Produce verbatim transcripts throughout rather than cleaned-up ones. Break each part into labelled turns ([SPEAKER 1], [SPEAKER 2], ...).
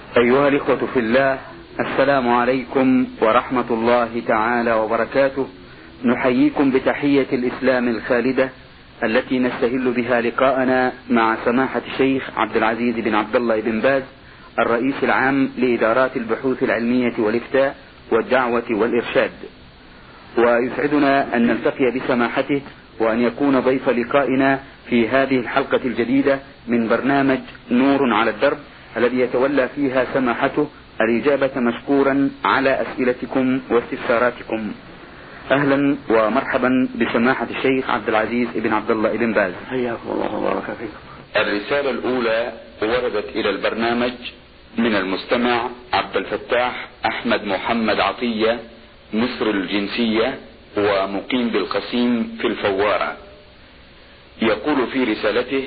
[SPEAKER 1] أيها الإخوة في الله، السلام عليكم ورحمة الله تعالى وبركاته. نحييكم بتحية الإسلام الخالدة التي نستهل بها لقاءنا مع سماحة الشيخ عبد العزيز بن عبد الله بن باز، الرئيس العام لإدارات البحوث العلمية والإفتاء والدعوة والإرشاد. ويسعدنا أن نلتقي بسماحته وأن يكون ضيف لقائنا في هذه الحلقة الجديدة من برنامج نور على الدرب، الذي يتولى فيها سماحته الإجابة مشكورا على أسئلتكم واستفساراتكم. أهلا ومرحبا بسماحة الشيخ عبد العزيز بن عبد الله بن باز.
[SPEAKER 2] حياكم الله وبارك فيكم.
[SPEAKER 1] الرسالة الأولى وردت إلى البرنامج من المستمع عبد الفتاح أحمد محمد عطية، مصر الجنسية ومقيم بالقسيم في الفوارة. يقول في رسالته: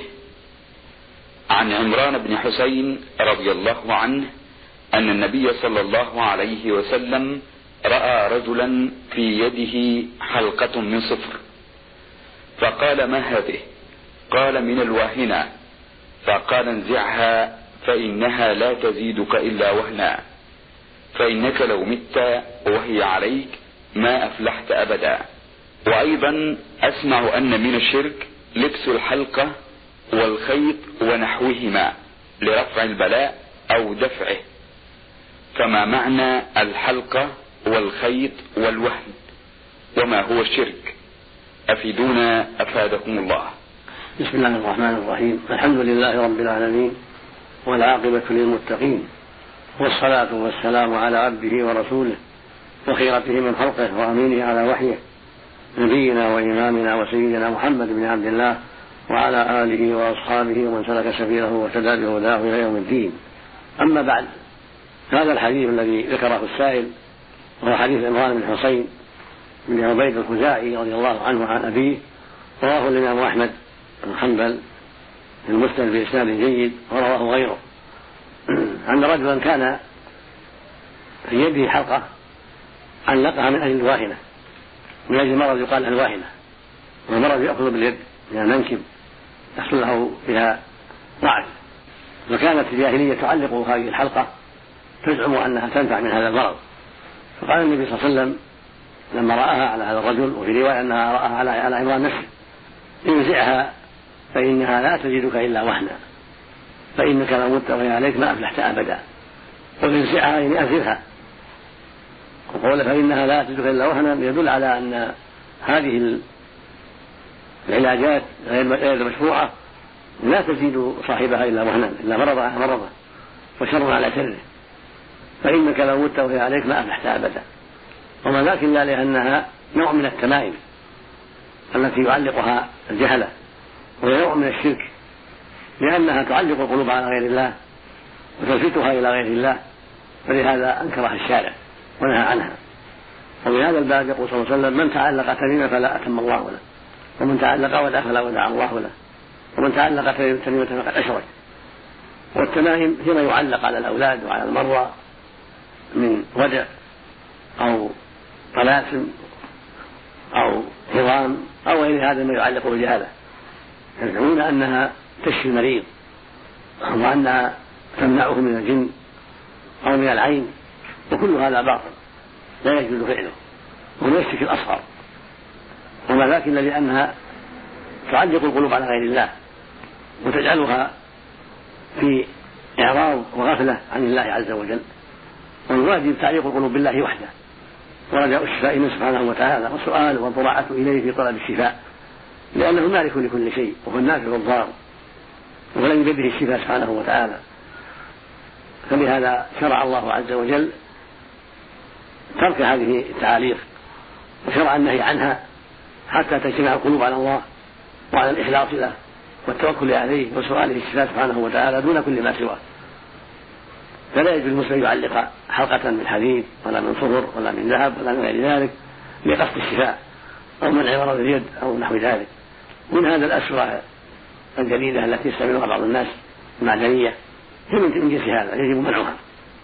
[SPEAKER 1] عن عمران بن حسين رضي الله عنه أن النبي صلى الله عليه وسلم رأى رجلا في يده حلقة من صفر، فقال: ما هذه؟ قال: من الواهنة. فقال: انزعها فإنها لا تزيدك إلا وهنا، فإنك لو مت وهي عليك ما أفلحت أبدا. وأيضا أسمع أن من الشرك لبس الحلقة والخيط ونحوهما لرفع البلاء أو دفعه، فما معنى الحلقة والخيط والوهن، وما هو الشرك؟ أفيدونا أفادكم الله.
[SPEAKER 2] بسم الله الرحمن الرحيم. الحمد لله رب العالمين، والعاقبة للمتقين، والصلاة والسلام على عبده ورسوله وخيرته من خلقه وأمينه على وحيه، نبينا وإمامنا وسيدنا محمد بن عبد الله وعلى آله وأصحابه ومن سلك سبيله واهتدى بهداه إلى يوم الدين. أما بعد، هذا الحديث الذي ذكره السائل وهو حديث عمران بن حسين بن عبيد الخزاعي رضي الله عنه عن أبيه، رواه الإمام أحمد بن حنبل في المسند بإسناد جيد، ورواه غيره أن رجلا كان في يده حلقة علقها من أجل الواهنة، من أجل مرض يقال الواهنة، والمرض يأخذ باليد من المنكب يحصل له بها ضعف، وكانت الجاهلية تعلق هذه الحلقة تزعم أنها تنفع من هذا المرض. فقال النبي صلى الله عليه وسلم لما رآها على هذا الرجل، وفي رواية أنها رآها على عمران نفسه: انزعها فإنها لا تزيدك إلا وهنا، فإنك لو مت وهي عليك ما أفلحت أبدا. وانزعها يعني أنزلها، وقول فإنها لا تزيدك إلا وهنا يدل على أن هذه العلاجات غير المشروعة لا تزيد صاحبها إلا وهنا، إلا مرض على مرضه وشر على شره. فإنك لو مت وهي عليك ما أفلحت أبدا. وما ذاك إلا لأنها نوع من التمائم التي يعلقها الجهلة، وهي نوع من الشرك، لأنها تعلق القلوب على غير الله وتلفتها إلى غير الله، فلهذا أنكرها الشارع ونهى عنها. وفي هذا الباب يقول صلى الله عليه وسلم: من تعلق تميمة فلا أتم الله له، ومن تعلق ودعا فلا ودع الله له، ومن تعلق تميمة فقد أشرك. والتمائم هي ما يعلق على الأولاد وعلى المرضى من ودع أو طلاسم أو هضام أو غير هذا ما يعلق بالجهالة، يزعمون أنها تشفي المريض وأنها تمنعه من الجن أو من العين، وكل هذا باطل لا يجوز فعله، وهو يشفي الأصغر. وما ذاك إلا لأنها تعلق القلوب على غير الله وتجعلها في إعراض وغفلة عن الله عز وجل. والواجب تعليق القلوب بالله وحده، ورجاء الشفاء منه سبحانه وتعالى، والسؤال والضراعة إليه في طلب الشفاء، لأنه مالك لكل شيء وهو النافع والضار، ولن بيده الشفاء سبحانه وتعالى. فلهذا شرع الله عز وجل ترك هذه التعاليق وشرع النهي عنها حتى تجتمع القلوب على الله وعلى الإخلاص له والتوكل عليه وسؤاله الشفاء سبحانه وتعالى دون كل ما سواه. فلا يجوز المسلم يعلق حلقة من حديد ولا من صفر ولا من ذهب ولا من غير ذلك لقصد الشفاء أو منع مرض اليد أو نحو ذلك. من هذا الأسرع الجديدة التي يستعملها بعض الناس المعدنية هي من جنس هذا يجب منعها.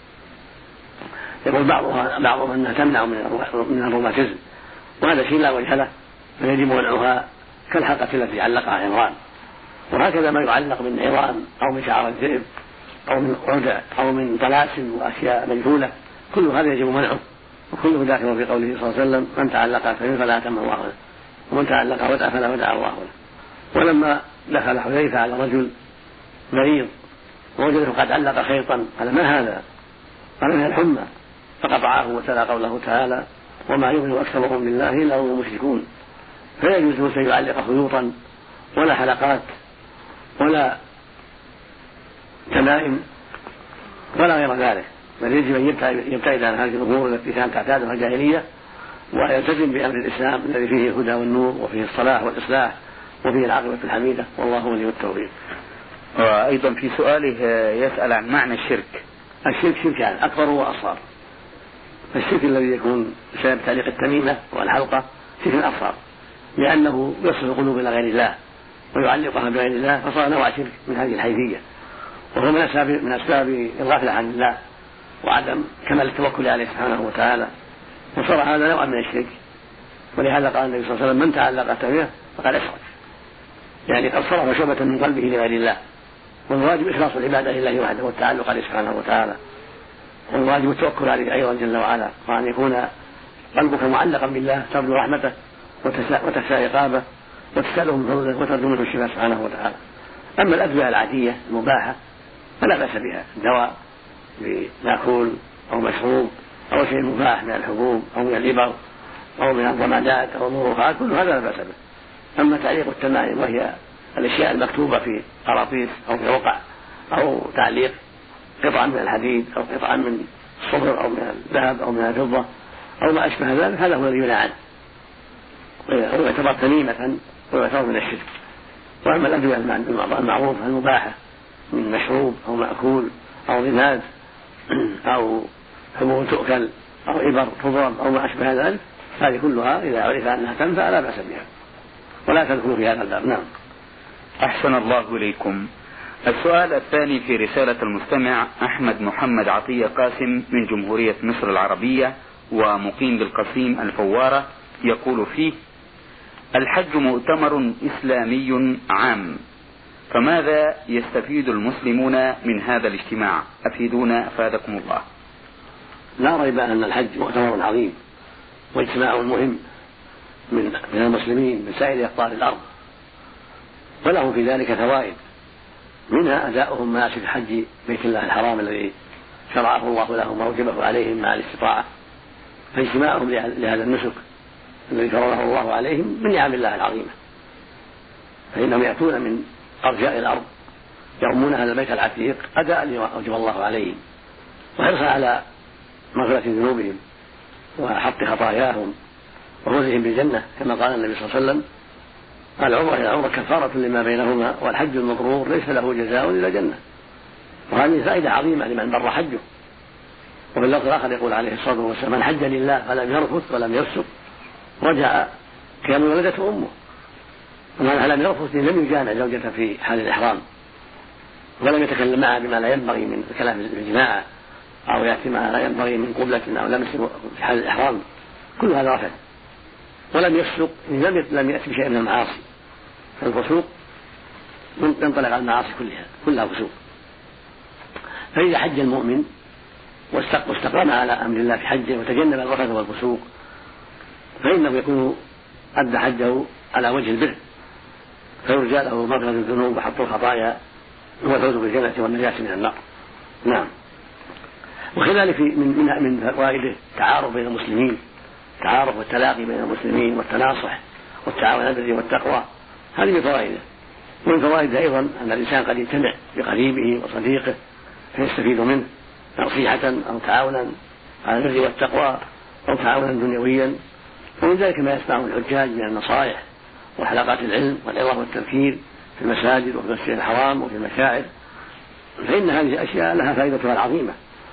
[SPEAKER 2] يقول بعضها بعضهم أنها تمنع من الروماتيزم، وهذا شيء لا وجه له، فيجب منعها كالحلقة التي علقها عمران. وهكذا ما يعلق من عظام أو من شعر الذئب أو من عدى أو من طلاسم وأشياء مجهولة، كل هذا يجب منعه، وكله داخل في قوله صلى الله عليه وسلم: من تعلق تميم فلا أتم الله له، ومن تعلق ودع فلا ودع الله له. ولما دخل حذيفة على رجل مريض ووجده قد علق خيطا قال: ما هذا؟ قال: من الحمى، فقطعه وتلا قوله تعالى: وما يؤمن أكثرهم بالله إلا هم مشركون. فيجوز أن يعلق خيوطا ولا حلقات ولا تمائم ولا غير ذلك، بل يجب أن يبتعد عن هذه الأمور التي كانت تعتادها الجاهلية، ويلتزم بأمر الإسلام الذي فيه الهدى والنور وفيه الصلاح والإصلاح وفيه العاقبة الحميدة، والله ولي التوفيق.
[SPEAKER 1] وأيضا في سؤاله يسأل عن معنى الشرك.
[SPEAKER 2] الشرك شركان: أكبر وأصغر. الشرك الذي يكون بسبب تعليق التميمة والحلقة شرك أصغر، لأنه يصل قلوب إلى غير الله ويعلقها بغير الله، فصار نوع شرك من هذه الحيثية، وهو من أسباب من أسباب الغفلة عن الله وعدم كمال التوكل عليه سبحانه وتعالى، وصار هذا نوع من الشرك. ولهذا قال النبي صلى الله عليه وسلم: من تعلق تميمة فقد أشرك، يعني قد صرف شعبة من قلبه لغير الله. والواجب إخلاص العبادة لله وحده والتعلق عليه سبحانه وتعالى، والواجب التوكل عليه أيضا جل وعلا، وأن يكون قلبك معلقا بالله ترجو رحمته وتخشى عقابه وتسأله من فضله وترجو منه الشفاء سبحانه وتعالى. أما الأدوية العادية المباحة فلا بأس بها، دواء بمأكول أو مشروب أو شيء مباح من الحبوب أو من الإبر أو من الضمادات أو المروحات، كل هذا لا بأس به. أما تعليق التمائم وهي الأشياء المكتوبة في قراطيس أو في رقع أو تعليق قطعا من الحديد أو قطعا من الصبر أو من الذهب أو من الفضة أو ما أشبه ذلك، هذا هو الذي ينهى عنه ويعتبر تميمة ويعتبر من الشرك. وأما الأدوية المعروفة المباحة من مشروب أو مأكول أو رماد أو حبوب تؤكل أو إبر تضرب أو ما أشبه ذلك، هذه كلها إذا عرف أنها تنفع لا بأس بها ولا تدخل في هذا الباب. نعم.
[SPEAKER 1] أحسن الله إليكم. السؤال الثاني في رسالة المستمع أحمد محمد عطية قاسم من جمهورية مصر العربية ومقيم بالقصيم الفوارة، يقول فيه: الحج مؤتمر إسلامي عام، فماذا يستفيد المسلمون من هذا الاجتماع؟ أفيدونا أفادكم الله.
[SPEAKER 2] لا ريب أن الحج مؤتمر عظيم واجتماع مهم من المسلمين من سائر أقطار الأرض، ولهم في ذلك فوائد، منها أداؤهم مناسك الحج بيت الله الحرام الذي شرعه الله لهم وأوجبه عليهم مع الاستطاعة، فاجتماعهم لهذا النسك الذي فرضه الله عليهم من نعم الله العظيمة، فإنهم يأتون من أرجاء الأرض يرمون هذا البيت العتيق أداء لما أوجب الله عليهم، وحرصا على مغفرة ذنوبهم وحط خطاياهم وفوزهم بالجنة، كما قال النبي صلى الله عليه وسلم: العمرة إلى العمرة كفارة لما بينهما، والحج المبرور ليس له جزاء إلا جنة. وهذه فائدة عظيمة لمن بر حجه. وفي اللفظ الآخر يقول عليه الصلاة والسلام: من حج لله فلم يرفث ولم يفسق رجع كيوم ولدته أمه. ومن لم يرفث لم يجامع زوجته في حال الإحرام ولم يتكلم معها بما لا ينبغي من الكلام في الجماعة أو يأتي ما لا ينبغي من قبلة أو لمس في حال الإحرام، كل هذا رفث. ولم يفسق لم لم يأتي بشيء من المعاصي، فالفسوق ينطلق على المعاصي كلها كلها فسوق. فإذا حج المؤمن واستقام على أمر الله في حجه وتجنب الرفث والفسوق فإنه يكون أدى حجه على وجه البر، فيرجى له مغفرة الذنوب وحط الخطايا والفوز بالجنة والنجاة من النار. نعم. وكذلك من من فوائده التعارف بين المسلمين، التعارف والتلاقي بين المسلمين والتناصح والتعاون على البر والتقوى، هذه من فوائده. ومن فوائده أيضا أن الإنسان قد يجتمع بقريبه وصديقه فيستفيد منه نصيحة أو تعاونا على البر والتقوى أو تعاونا دنيويا. ومن ذلك ما يسمعه الحجاج من النصائح وحلقات العلم والعظة والتذكير في المساجد وفي المسجد الحرام وفي المشاعر، فإن هذه الأشياء لها فائدتها العظيمة.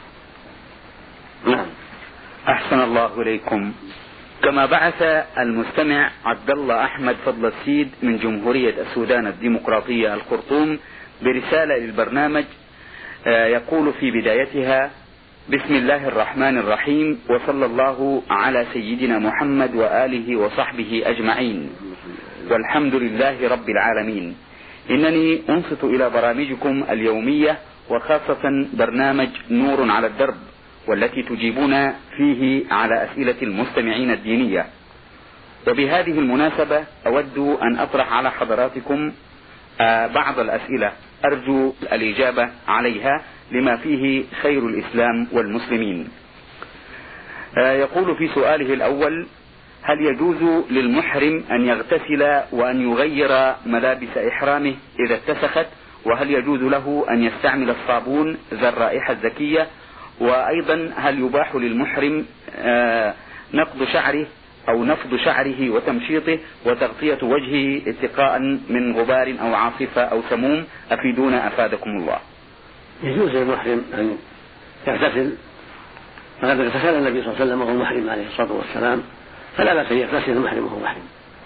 [SPEAKER 2] نعم.
[SPEAKER 1] أحسن الله إليكم. كما بعث المستمع عبد الله أحمد فضل السيد من جمهورية السودان الديمقراطية الخرطوم برسالة للبرنامج يقول في بدايتها: بسم الله الرحمن الرحيم، وصلى الله على سيدنا محمد وآله وصحبه أجمعين، والحمد لله رب العالمين. إنني أنصت إلى برامجكم اليومية وخاصة برنامج نور على الدرب، والتي تجيبون فيه على أسئلة المستمعين الدينية. وبهذه المناسبة أود أن أطرح على حضراتكم بعض الأسئلة أرجو الإجابة عليها لما فيه خير الإسلام والمسلمين. يقول في سؤاله الأول: هل يجوز للمحرم أن يغتسل وأن يغير ملابس إحرامه إذا اتسخت؟ وهل يجوز له أن يستعمل الصابون ذا الرائحة الزكية؟ وأيضا هل يباح للمحرم نقض شعره أو نفض شعره وتمشيطه وتغطية وجهه اتقاء من غبار أو عاصفة أو سموم؟ أفيدونا أفادكم الله.
[SPEAKER 2] يجوز للمحرم أن يغتسل، فقد اغتسل النبي صلى الله عليه وسلم وهو محرم عليه الصلاة والسلام، فلا بأس أن يغتسل المحرم وهو محرم،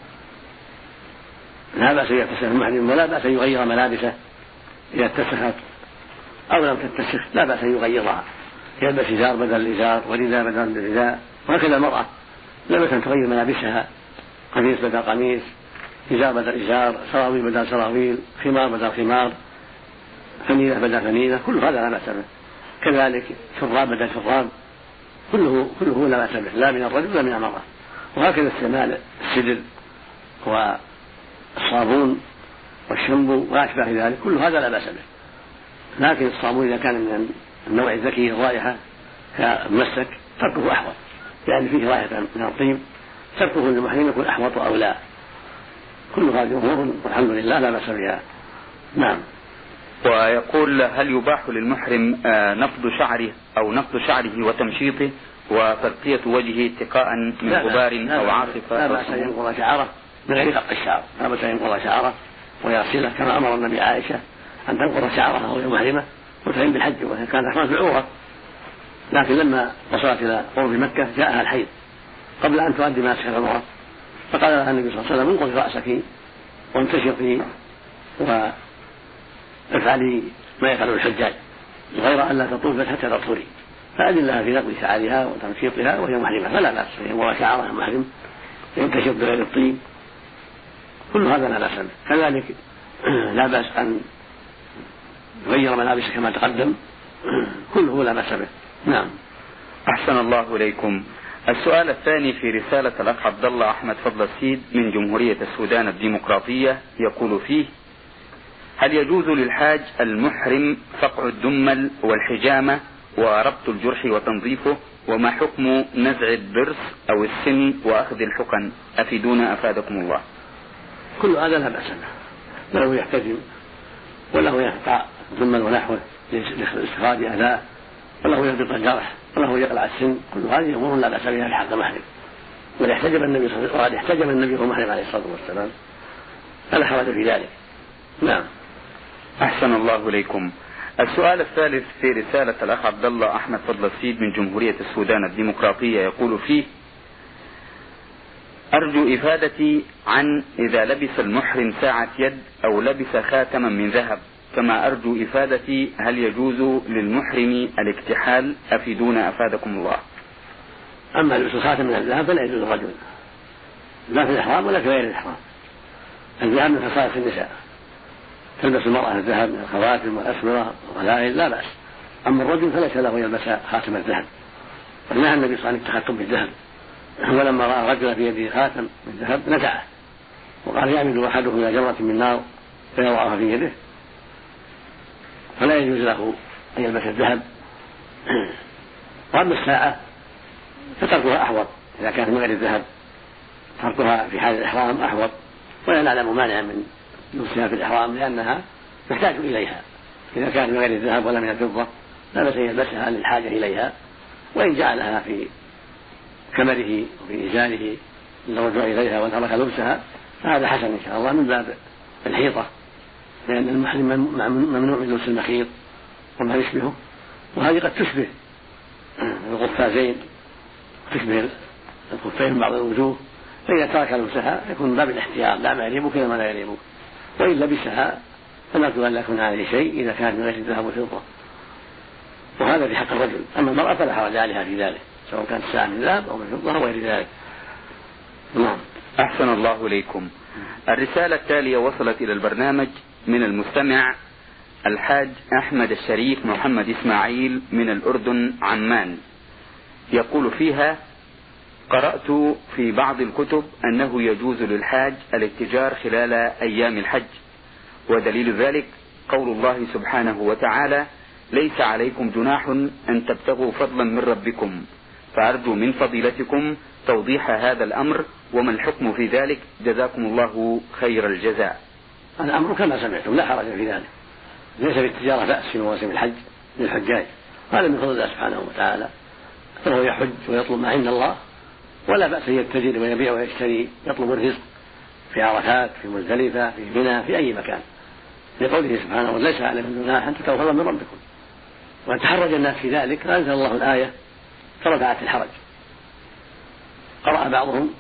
[SPEAKER 2] لا بأس أن يغتسل المحرم، ولا بأس أن يغير ملابسه إذا اتسخت أو لم تتسخ، لا بأس أن يغيرها، يلبس إزار بدل الإزار ورداء بدل الرداء، وهكذا المرأة لا بأس أن تغير ملابسها، قميص بدل قميص، إزار بدل إزار، سراويل بدل سراويل، خمار بدل خمار، فنيلة بدل فنيلة، كل هذا لا بأس به. كذلك شراب بدل شراب، كله كله لا بأس به، لا من الرجل ولا من المرأة. وهكذا استعمال السدر والصابون والشامبو وأشبه ذلك، كل هذا لا بأس به. لكن الصابون إذا كان من النوع الذكي الرائحة كالمسك تركه أحوط، يعني فيه رائحة من الطيب، تركه للمحرم يكون أحوط أو لا. كل هذه أمور والحمد لله لا بأس بها. نعم.
[SPEAKER 1] ويقول: هل يباح للمحرم نفض شعره أو نفض شعره وتمشيطه وتغطية وجهه اتقاء من غبار أو عاصفة؟
[SPEAKER 2] لا بأس أن ينقض شعره من غير قطع الشعر، لا بأس أن ينقض شعره ويغسله، كما أمر النبي عائشة أن تنقض شعرها وهي محرمة وتحرم بالحج وهي كانت تحرم بالعمرة، لكن لما وصلت إلى قرب مكة جاءها الحيض قبل أن تؤدي مناسك العمرة، فقال لها النبي صلى الله عليه وسلم: انقضي رأسك وانتشطي وافعلي ما يفعل الحجاج، غير أن لا تطوفي حتى تطهري، فأذن لها في نقض شعرها وتمشيطها وهي محرمة، فلا بأس ينقض شعرها محرم ينتشط بغير الطيب، كل هذا لا بأس به. كذلك لا بأس أن يغير ملابس كما تقدم، كله لا بأس به. نعم.
[SPEAKER 1] أحسن الله إليكم. السؤال الثاني في رسالة الأخ عبد الله أحمد فضل السيد من جمهورية السودان الديمقراطية، يقول فيه: هل يجوز للحاج المحرم فقع الدمل والحجامة وربط الجرح وتنظيفه؟ وما حكم نزع الضرس أو السن وأخذ الحقن؟ أفيدونا أفادكم الله.
[SPEAKER 2] كل هذا لا بأس به، له يحتجم وله يقطع الدمل ونحوه لاستخراج أذاه، وله يربط الجرح، وله يقلع السن، كل هذه أمور لا بأس بها لحق محرم. وقد احتجم النبي صلى الله عليه وسلم احتجم النبي وهو محرم عليه الصلاة والسلام، فلا حرج في ذلك. نعم.
[SPEAKER 1] أحسن الله إليكم. السؤال الثالث في رسالة الأخ عبد الله أحمد فضل السيد من جمهورية السودان الديمقراطية، يقول فيه: أرجو إفادتي عن إذا لبس المحرم ساعة يد أو لبس خاتما من ذهب، كما أرجو إفادتي هل يجوز للمحرم الاكتحال؟ أفيدونا أفادكم الله.
[SPEAKER 2] أما لبس الخاتم من الذهب فلا يجوز للرجل، لا في الإحرام ولا في غير الإحرام. الذهب من خصائص النساء، تلبس المرأة الذهب من الخواتم والأسورة والغلائل لا بأس. أما الرجل فليس له يلبس خاتم الذهب، ونهى النبي صلى الله عليه وسلم التختم بالذهب، ولما رأى رجل في يده خاتم من ذهب نزعه وقال: يعمد أحدكم إلى جمرة من نار فيضعها في يده، فلا يجوز له أن يلبس الذهب. وأما الساعة فتركها أحوط، إذا كانت من غير الذهب تركها في حال الإحرام أحوط، ولا نعلم مانعا من لبسها في الإحرام لأنها تحتاج إليها. إذا كانت من غير الذهب ولا من الفضة لا بأس يلبسها للحاجة إليها، وإن جعلها في كمره وفي إزاره للرجوع إليها وترك لبسها فهذا حسن إن شاء الله من باب الحيطة، لأن المحرم ممنوع من لبس المخيط وما يشبهه، وهذه قد تشبه القفازين، تشبه الخفين من بعض الوجوه، فإذا ترك لبسها يكون باب الاحتياط، لا ما يريبك ولا ما لا يريبك، وإن لبسها فنرجو أن لا يكون عليه شيء إذا كانت من غير الذهب والفضة، وهذا في حق الرجل. أما المرأة فلا حرج عليها في ذلك، سواء كانت الساعة من ذهب أو من فضة أو غير ذلك. نعم.
[SPEAKER 1] أحسن الله إليكم. الرسالة التالية وصلت إلى البرنامج من المستمع الحاج أحمد الشريف محمد إسماعيل من الأردن عمان، يقول فيها: قرأت في بعض الكتب أنه يجوز للحاج الاتجار خلال أيام الحج، ودليل ذلك قول الله سبحانه وتعالى: ليس عليكم جناح أن تبتغوا فضلا من ربكم، فأرجو من فضيلتكم توضيح هذا الأمر وما الحكم في ذلك، جزاكم الله خير الجزاء.
[SPEAKER 2] الأمر كما سمعتم لا حرج في ذلك، ليس في التجارة بأس في مواسم الحج للحجاج، هذا من فضل الله سبحانه وتعالى، فهو يحج ويطلب ما عند الله، ولا بأس يتجر ويبيع ويشتري يطلب الرزق في عرفات، في مزدلفة، في منى، في أي مكان، لقوله سبحانه: ليس عليكم جناح أن تبتغوا فضلا من ربكم. وأن تحرج الناس في ذلك فأنزل الله الآية فرفعت الحرج. قرأ بعضهم: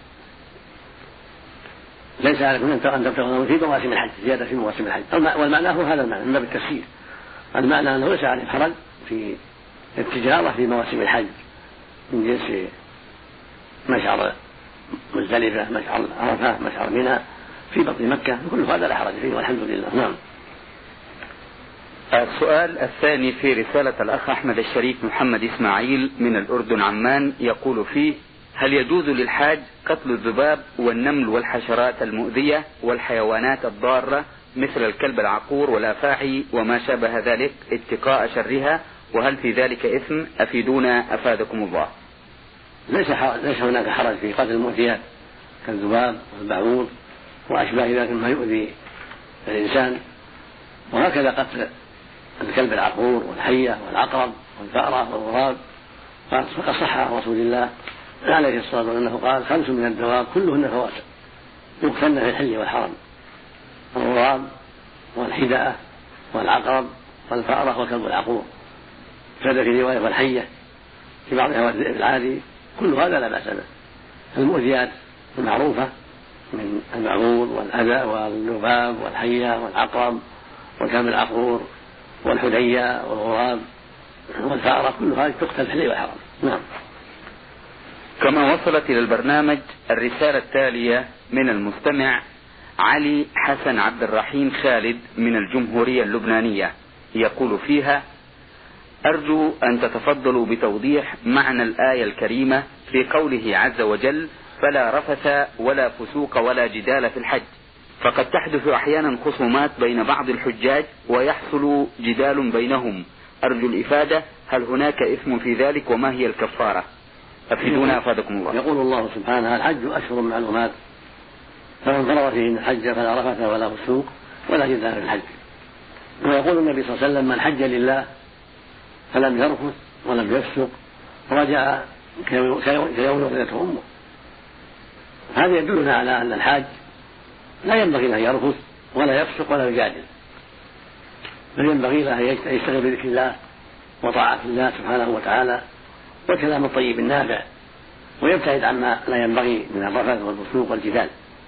[SPEAKER 2] ليس عليكم أن تبتغوا في مواسم الحج، زيادة في مواسم الحج، والمعنى هو هذا المعنى من باب التفسير. المعنى أنه ليس عليهم حرج في التجارة في مواسم الحج من جنس مشعر مزدلفة، مشعر عرفة، مشعر منى، في بطن مكة، كل هذا لا حرج فيه والحمد لله. نعم.
[SPEAKER 1] السؤال الثاني في رسالة الأخ أحمد الشريف محمد إسماعيل من الأردن عمان، يقول فيه: هل يجوز للحاج قتل الذباب والنمل والحشرات المؤذية والحيوانات الضارة مثل الكلب العقور والأفاعي وما شابه ذلك اتقاء شرها، وهل في ذلك إثم؟ أفيدونا أفادكم الله.
[SPEAKER 2] ليس ليس هناك حرج في قتل المؤذيات كالذباب والبعوض وأشباه ذلك مما يؤذي الإنسان، وهكذا قتل الكلب العقور والحية والعقرب والفأرة والغراب، فقد صح عن رسول الله عليه الصلاة والسلام أنه قال: خمس من الدواب كلهن فواسق يقتلن في الحل والحرم: الغراب والحداء والعقرب والفأرة والكلب العقور. زاد في رواية والحية في بعضها والذئب العادي، كل هذا لا بأس به. المؤذيات المعروفة من المعروض والأذى والذباب والحية والعقرب والكلب العقور والحدية والغراب والفأرة، كل هذه تقتل في الحل والحرم. نعم.
[SPEAKER 1] كما وصلت إلى البرنامج الرسالة التالية من المستمع علي حسن عبد الرحيم خالد من الجمهورية اللبنانية، يقول فيها: أرجو أن تتفضلوا بتوضيح معنى الآية الكريمة في قوله عز وجل: فلا رفث ولا فسوق ولا جدال في الحج، فقد تحدث أحيانا خصومات بين بعض الحجاج ويحصل جدال بينهم، أرجو الإفادة، هل هناك إثم في ذلك وما هي الكفارة؟ أفيدونا أفادكم الله.
[SPEAKER 2] يقول الله سبحانه: الحج أشهر معلومات، فمن فرض فيهن الحج فلا رفث ولا فسوق ولا جدال في الحج. ويقول النبي صلى الله عليه وسلم: من حج لله فلم يرفث ولم يفسق رجع كيوم ولدته أمه. هذا يدلنا على أن الحاج لا ينبغي له يرفث ولا يفسق ولا يجادل، بل ينبغي له أن يشتغل بذكر الله وطاعة الله سبحانه وتعالى والكلام الطيب النافع، ويبتعد عما لا ينبغي من الرفث والفسوق والجدال،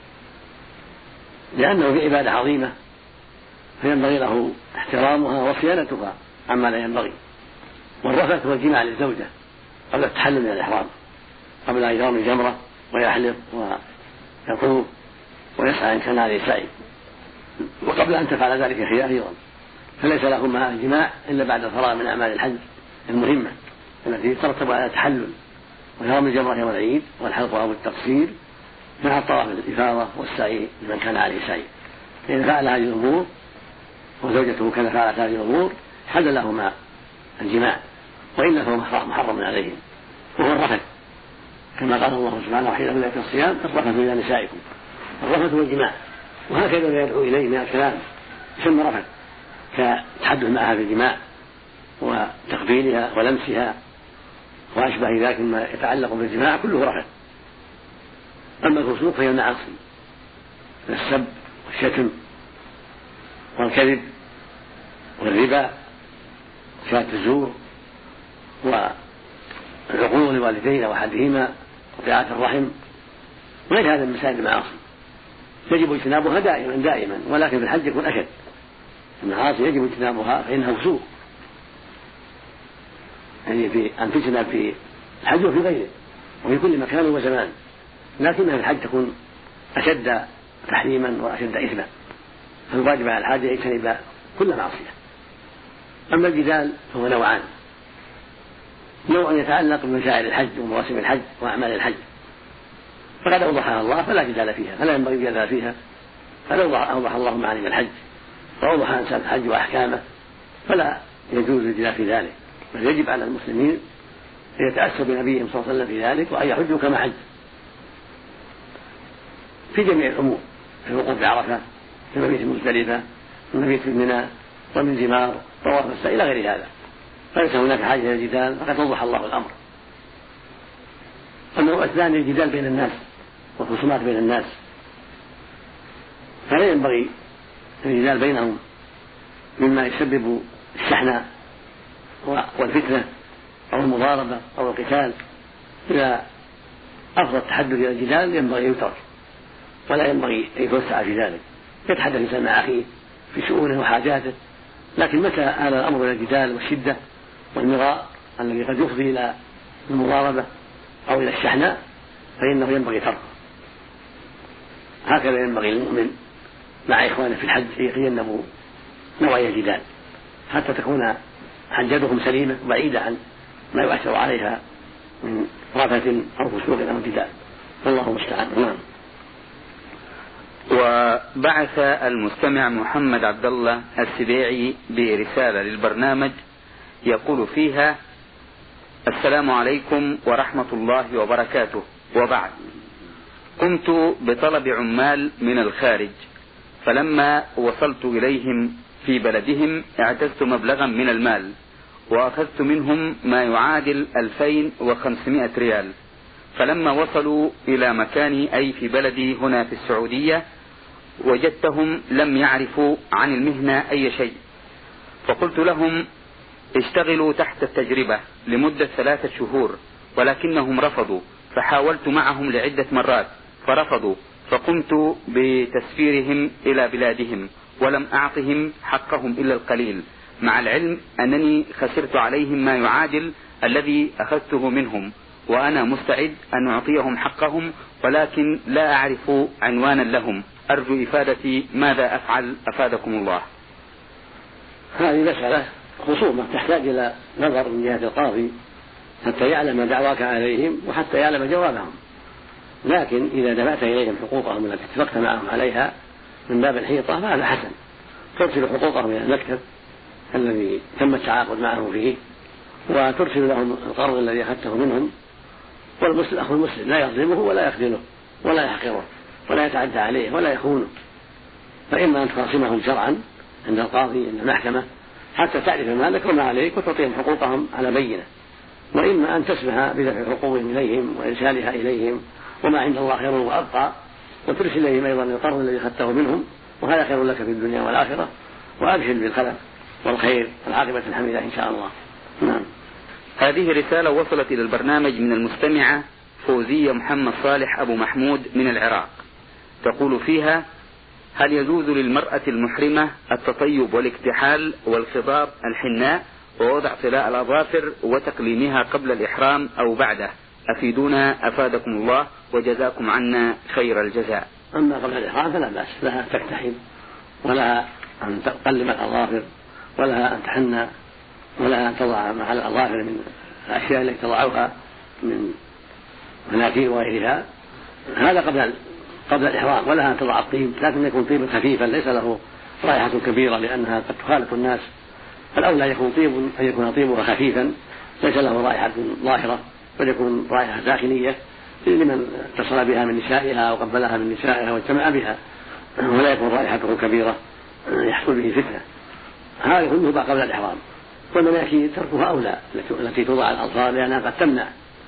[SPEAKER 2] لأنه في عبادة عظيمة فينبغي له احترامها وصيانتها عما لا ينبغي. والرفث هو الجماع للزوجة قبل التحلل من الإحرام، قبل أن يرمي الجمرة ويحلق ويطوف ويسعى إن كان عليه سعي، وقبل أن تفعل ذلك هي أيضا، فليس لهما الجماع إلا بعد الفراغ من أعمال الحج المهمة التي ترتب على التحلل ويرمي الجمرة يوم العيد والحلق أو التقصير مع الطواف الإفاضة والسعي لمن كان عليه سعي. فإن فعل هذه الأمور وزوجته كان فعلت هذه الأمور حل لهما الجماع، وإلا فهو محرم عليهم، وهو الرفث كما قال الله سبحانه: وحين بدأت الصيام الرفث إلى نسائكم. الرفث هو الجماع، وهكذا يدعو إليه من الكلام يسمى رفث، كالتحدث معها في الجماع وتقبيلها ولمسها وأشبه ذلك مما يتعلق بالجماع كله رفث. أما الفسوق فهي المعاصي من السب والشتم والكذب والربا وشهادة الزور والعقوق للوالدين أو أحدهما وقطيعة الرحم وغير هذا من مسائل المعاصي يجب اجتنابها دائما دائما، ولكن في الحج يكون أشد. المعاصي يجب اجتنابها فإنها فسوق، يعني في أن تجتنب في الحج وفي غيره وفي كل مكان وزمان، لكنها في الحج تكون أشد تحريما وأشد إثما، فالواجب على الحاج أن يجتنب كل معصية أما الجدال فهو نوعان: نوع يتعلق بمشاعر الحج ومواسم الحج وأعمال الحج، فقد أوضحها الله فلا جدال فيها، فلا ينبغي الجدال فيها. قد أوضح الله معالم الحج وأوضح أنساب الحج وأحكامه، فلا يجوز الجدال في ذلك، بل يجب على المسلمين أن يتأسوا بنبيهم صلى الله عليه وسلم في ذلك وأن يحجوا كما حج في جميع الأمور، في وقوف عرفة، في مبيت مزدلفة، في مبيت منى، ومن ثمار، طواف السعي إلى غير هذا، فليس هناك حاجة إلى الجدال، فقد وضح الله الأمر. النوع الثاني الجدال بين الناس والخصومات بين الناس، فلا ينبغي الجدال بينهم مما يسبب الشحناء والفتنة أو المضاربة أو القتال. إذا أفضل التحدث إلى الجدال ينبغي أن يترك، ولا ينبغي أن يتوسع في ذلك. يتحدث الإنسان مع أخيه في شؤونه وحاجاته، لكن متى آل الأمر إلى الجدال والشدة والمراء الذي قد يفضي إلى المضاربة أو إلى الشحناء فإنه ينبغي تركه. هكذا ينبغي للمؤمن مع إخوانه في الحج يتجنبوا نوعي الجدال حتى تكون حجتهم سليمة بعيدة عن ما يؤثر عليها من رفث أو فسوق أو جدال، والله المستعان. نعم.
[SPEAKER 1] وبعث المستمع محمد عبد الله السبيعي برسالة للبرنامج يقول فيها: السلام عليكم ورحمة الله وبركاته، وبعد. قمت بطلب عمال من الخارج، فلما وصلت إليهم في بلدهم اعتزت مبلغا من المال وأخذت منهم ما يعادل ألفين وخمسمائة ريال، فلما وصلوا إلى مكاني أي في بلدي هنا في السعودية وجدتهم لم يعرفوا عن المهنة أي شيء، فقلت لهم اشتغلوا تحت التجربة لمدة ثلاثة شهور، ولكنهم رفضوا، فحاولت معهم لعدة مرات فرفضوا، فقمت بتسفيرهم إلى بلادهم ولم أعطهم حقهم إلا القليل، مع العلم أنني خسرت عليهم ما يعادل الذي أخذته منهم، وأنا مستعد أن أعطيهم حقهم، ولكن لا أعرف عنوانا لهم. أرجو إفادتي ماذا أفعل أفادكم الله.
[SPEAKER 2] هذه مسألة خصومة تحتاج إلى نظر من جهة القاضي حتى يعلم دعواك عليهم وحتى يعلم جوابهم، لكن إذا دفعت إليهم حقوقهم التي اتفقت معهم عليها من باب الحيطة فهذا حسن. ترسل حقوقهم إلى المكتب الذي تم التعاقد معهم فيه، وترسل لهم القرض الذي أخذته منهم. والمسلم أخو المسلم لا يظلمه ولا يخذله ولا يحقره ولا يتعدى عليه ولا يخونه، فإما أن تخاصمهم شرعا عند القاضي عند المحكمة حتى تعرف ما لك وما عليك وتعطيهم حقوقهم على بينة، وإما أن تسمح بدفع حقوقهم إليهم وإرسالها إليهم، وما عند الله خير وأبقى، وترسل إليهم أيضا القرض الذي أخذته منهم، وهذا خير لك في الدنيا والآخرة، وأبشر بالخلف والخير والعاقبة الحميدة إن شاء الله. نعم.
[SPEAKER 1] هذه رسالة وصلت إلى البرنامج من المستمعة فوزية محمد صالح أبو محمود من العراق، تقول فيها: هل يجوز للمرأة المحرمة التطيب والاكتحال والخضاب الحناء ووضع طلاء الأظافر وتقليمها قبل الإحرام أو بعده؟ أفيدونا أفادكم الله وجزاكم عنا خير الجزاء.
[SPEAKER 2] أما قبل الإحرام فلا بأس لها تكتحل ولها أن تقلم الأظافر ولها أن تحنى ولها أن تضع مع الأظافر من الأشياء التي تضعها من مناكير وغيرها، هذا قبل قبل الإحرام، ولها أن تضع الطيب، لكن يكون طيبا خفيفا ليس له رائحة كبيرة لأنها قد تخالف الناس، فالأولى يكون طيب أن يكون طيبها خفيفا ليس له رائحة ظاهرة، بل يكون رائحة داخلية لمن اتصل بها من نسائها وقبلها من نسائها واجتمع بها، ولا يكون رائحته كبيرة يحصل به فتنة. هذا كله قبل الإحرام. والمناكير تركها أولى التي توضع الأظفار لأنها قد تمنع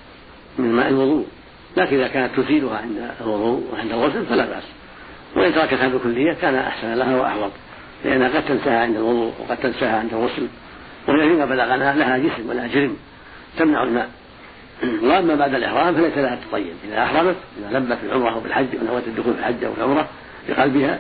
[SPEAKER 2] من ماء الوضوء، لكن إذا كانت تزيلها عند الوضوء وعند الغسل فلا بأس، وإن تركتها بكلية كان أحسن لها وأحوط، لأنها قد تنساها عند الوضوء وقد تنساها عند الغسل، وهي فيما بلغنا لها جسم ولا جرم تمنع الماء. وأما بعد الإحرام فليس لها تطيب، إذا أحرمت إذا لبت في العمرة أو في الحج ونوت الدخول في الحج أو في العمرة بقلبها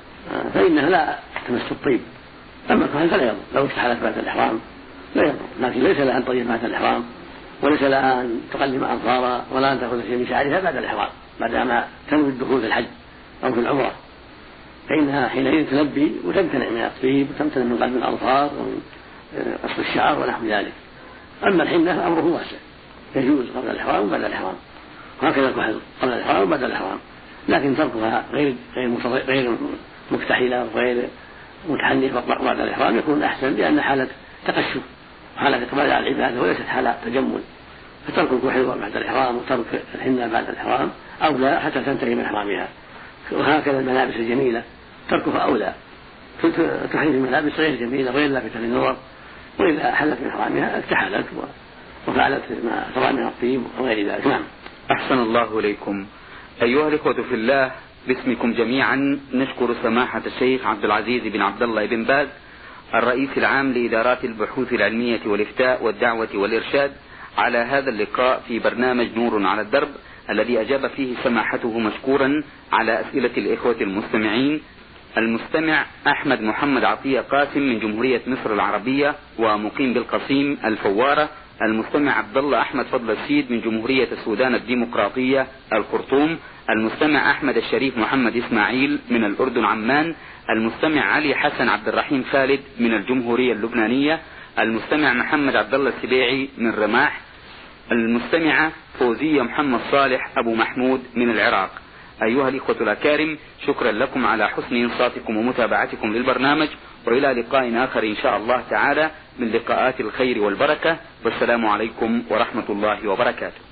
[SPEAKER 2] فإنها لا تمس الطيب. أما الكحل فلا يضر، لو استحلت بعد الإحرام لا يضر، لكن ليس لها أن تطيب بعد الإحرام، وليس لها أن تقلم أظفارها ولا أن تأخذ شيء من شعرها بعد الإحرام بعدما تنوي الدخول في الحج أو في العمرة، فإنها حينئذ تلبي وتمتنع من الطيب وتمتنع من قلم الأظفار ومن قص الشعر ونحو ذلك. أما الحنة أمره واسع، يجوز قبل الإحرام وبعد الإحرام، وهكذا الكحل قبل الإحرام وبعد الإحرام، لكن تركها غير غير مكتحلة وغير متحنثة بعد الإحرام يكون أحسن، لأن حالة تقشف وحالة إقبال على العبادة وليست حالة تجمل. فترك الكحل بعد الإحرام وترك الحنة بعد الإحرام أولى حتى تنتهي من إحرامها. وهكذا الملابس الجميلة تركها أولى، تحريم الملابس غير جميلة غير لافتة للنظر، وإذا حلت من إحرامها اكتحلت وفعلت ما ترى من الطيب وغير ذلك. نعم.
[SPEAKER 1] أحسن الله إليكم. أيها الإخوة في الله، باسمكم جميعا نشكر سماحة الشيخ عبد العزيز بن عبد الله بن باز الرئيس العام لإدارات البحوث العلمية والإفتاء والدعوة والإرشاد على هذا اللقاء في برنامج نور على الدرب، الذي أجاب فيه سماحته مشكورا على أسئلة الإخوة المستمعين. المستمع أحمد محمد عطية قاسم من جمهورية مصر العربية ومقيم بالقصيم الفوارة. المستمع عبد الله أحمد فضل السيد من جمهورية السودان الديمقراطية الخرطوم. المستمع أحمد الشريف محمد إسماعيل من الأردن عمان. المستمع علي حسن عبد الرحيم خالد من الجمهورية اللبنانية. المستمع محمد عبد الله السبيعي من رماح. المستمعة فوزية محمد صالح أبو محمود من العراق. أيها الإخوة الأكارم، شكرا لكم على حسن إنصاتكم ومتابعتكم للبرنامج، وإلى لقاء آخر إن شاء الله تعالى من لقاءات الخير والبركة، والسلام عليكم ورحمة الله وبركاته.